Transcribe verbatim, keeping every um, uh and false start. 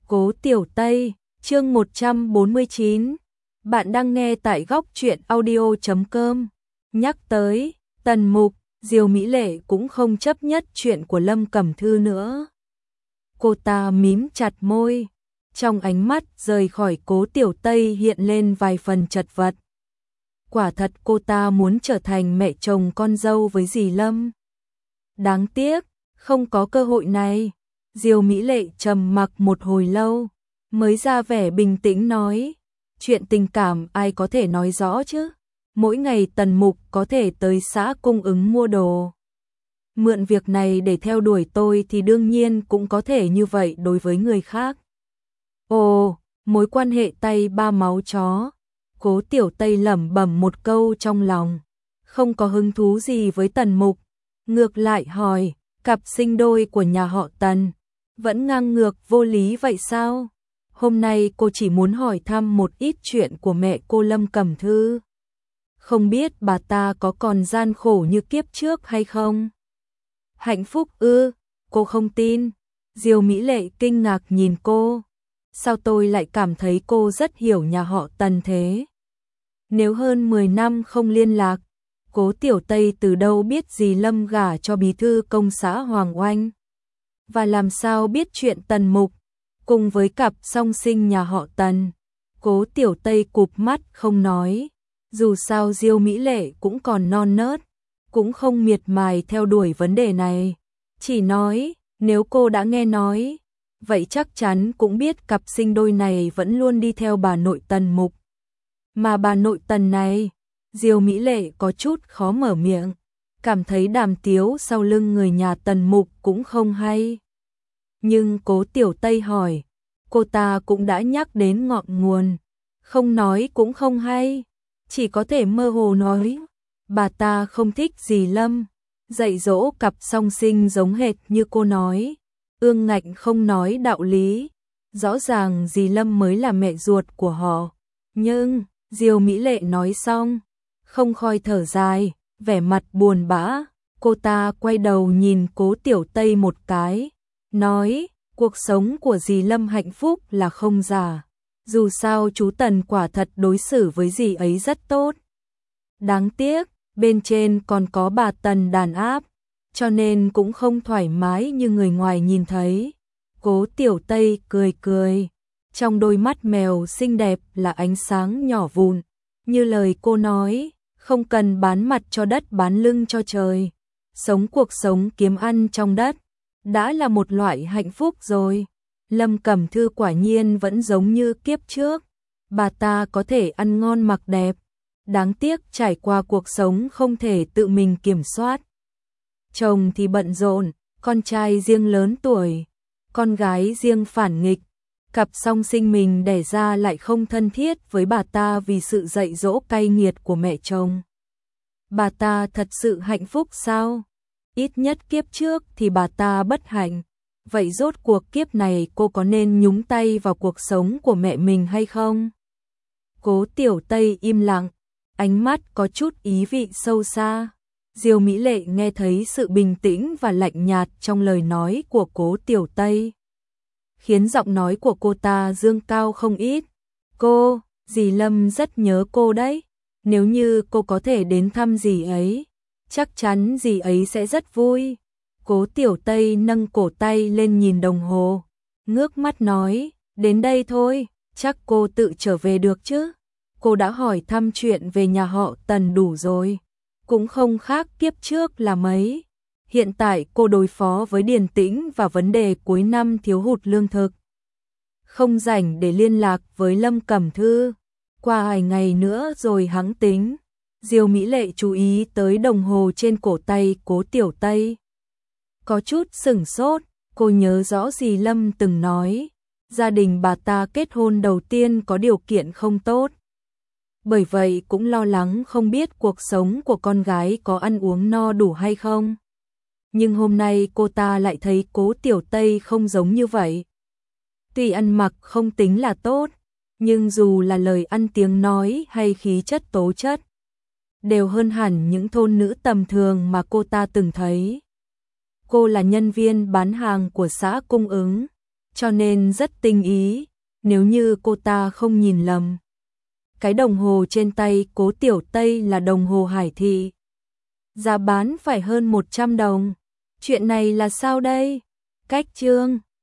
Cố Tiểu Tây, chương một trăm bốn mươi chín. Bạn đang nghe tại góc truyện audio chấm com. Nhắc tới Tần Mục, Diêu Mỹ Lệ cũng không chấp nhất chuyện của Lâm Cẩm Thư nữa. Cô ta mím chặt môi, trong ánh mắt rời khỏi Cố Tiểu Tây hiện lên vài phần chật vật. Quả thật cô ta muốn trở thành mẹ chồng con dâu với dì Lâm. Đáng tiếc, không có cơ hội này. Diêu Mỹ Lệ trầm mặc một hồi lâu, mới ra vẻ bình tĩnh nói, chuyện tình cảm ai có thể nói rõ chứ, mỗi ngày Tần Mục có thể tới xã cung ứng mua đồ. Mượn việc này để theo đuổi tôi thì đương nhiên cũng có thể như vậy đối với người khác. Ồ, mối quan hệ tay ba máu chó. Cố Tiểu Tây lẩm bẩm một câu trong lòng, không có hứng thú gì với Tần Mục, ngược lại hỏi, cặp sinh đôi của nhà họ Tần vẫn ngang ngược vô lý vậy sao? Hôm nay cô chỉ muốn hỏi thăm một ít chuyện của mẹ cô Lâm Cẩm Thư. Không biết bà ta có còn gian khổ như kiếp trước hay không? Hạnh phúc ư? Cô không tin. Diêu Mỹ Lệ kinh ngạc nhìn cô. Sao tôi lại cảm thấy cô rất hiểu nhà họ Tần thế? Nếu hơn mười năm không liên lạc, Cố Tiểu Tây từ đâu biết dì Lâm gả cho bí thư công xã Hoàng Oanh? Và làm sao biết chuyện Tần Mục cùng với cặp song sinh nhà họ Tần? Cố Tiểu Tây cụp mắt không nói, dù sao Diêu Mỹ Lệ cũng còn non nớt, cũng không miệt mài theo đuổi vấn đề này, chỉ nói, nếu cô đã nghe nói, vậy chắc chắn cũng biết cặp sinh đôi này vẫn luôn đi theo bà nội Tần Mục. Mà bà nội Tần này, Diêu Mỹ Lệ có chút khó mở miệng, cảm thấy đàm tiếu sau lưng người nhà Tần Mục cũng không hay. Nhưng Cố Tiểu Tây hỏi, cô ta cũng đã nhắc đến ngọn nguồn, không nói cũng không hay, chỉ có thể mơ hồ nói, bà ta không thích dì Lâm, dạy dỗ cặp song sinh giống hệt như cô nói, ương ngạnh không nói đạo lý, rõ ràng dì Lâm mới là mẹ ruột của họ. Nhưng, Diêu Mỹ Lệ nói xong, không khỏi thở dài, vẻ mặt buồn bã, cô ta quay đầu nhìn Cố Tiểu Tây một cái, nói, cuộc sống của dì Lâm hạnh phúc là không giả, dù sao chú Tần quả thật đối xử với dì ấy rất tốt. Đáng tiếc, bên trên còn có bà Tần đàn áp, cho nên cũng không thoải mái như người ngoài nhìn thấy. Cố Tiểu Tây cười cười, trong đôi mắt mèo xinh đẹp là ánh sáng nhỏ vụn, như lời cô nói, không cần bán mặt cho đất bán lưng cho trời, sống cuộc sống kiếm ăn trong đất, đã là một loại hạnh phúc rồi. Lâm Cẩm Thư quả nhiên vẫn giống như kiếp trước, bà ta có thể ăn ngon mặc đẹp, đáng tiếc trải qua cuộc sống không thể tự mình kiểm soát. Chồng thì bận rộn, con trai riêng lớn tuổi, con gái riêng phản nghịch, cặp song sinh mình đẻ ra lại không thân thiết với bà ta vì sự dạy dỗ cay nghiệt của mẹ chồng. Bà ta thật sự hạnh phúc sao? Ít nhất kiếp trước thì bà ta bất hạnh. Vậy rốt cuộc kiếp này cô có nên nhúng tay vào cuộc sống của mẹ mình hay không? Cố Tiểu Tây im lặng, ánh mắt có chút ý vị sâu xa. Diêu Mỹ Lệ nghe thấy sự bình tĩnh và lạnh nhạt trong lời nói của Cố Tiểu Tây, khiến giọng nói của cô ta dương cao không ít. Cô, dì Lâm rất nhớ cô đấy. Nếu như cô có thể đến thăm dì ấy, chắc chắn dì ấy sẽ rất vui. Cố Tiểu Tây nâng cổ tay lên nhìn đồng hồ, ngước mắt nói, đến đây thôi, chắc cô tự trở về được chứ. Cô đã hỏi thăm chuyện về nhà họ Tần đủ rồi, cũng không khác kiếp trước là mấy. Hiện tại cô đối phó với Điền Tĩnh và vấn đề cuối năm thiếu hụt lương thực, không rảnh để liên lạc với Lâm Cẩm Thư, qua vài ngày nữa rồi hẵng tính. Diêu Mỹ Lệ chú ý tới đồng hồ trên cổ tay Cố Tiểu Tây, có chút sửng sốt. Cô nhớ rõ dì Lâm từng nói, gia đình bà ta kết hôn đầu tiên có điều kiện không tốt, bởi vậy cũng lo lắng không biết cuộc sống của con gái có ăn uống no đủ hay không. Nhưng hôm nay cô ta lại thấy Cố Tiểu Tây không giống như vậy. Tuy ăn mặc không tính là tốt, nhưng dù là lời ăn tiếng nói hay khí chất tố chất, đều hơn hẳn những thôn nữ tầm thường mà cô ta từng thấy. Cô là nhân viên bán hàng của xã cung ứng, cho nên rất tinh ý, nếu như cô ta không nhìn lầm. Cái đồng hồ trên tay Cố Tiểu Tây là đồng hồ Hải Thị. Giá bán phải hơn một trăm đồng. Chuyện này là sao đây? Cách chương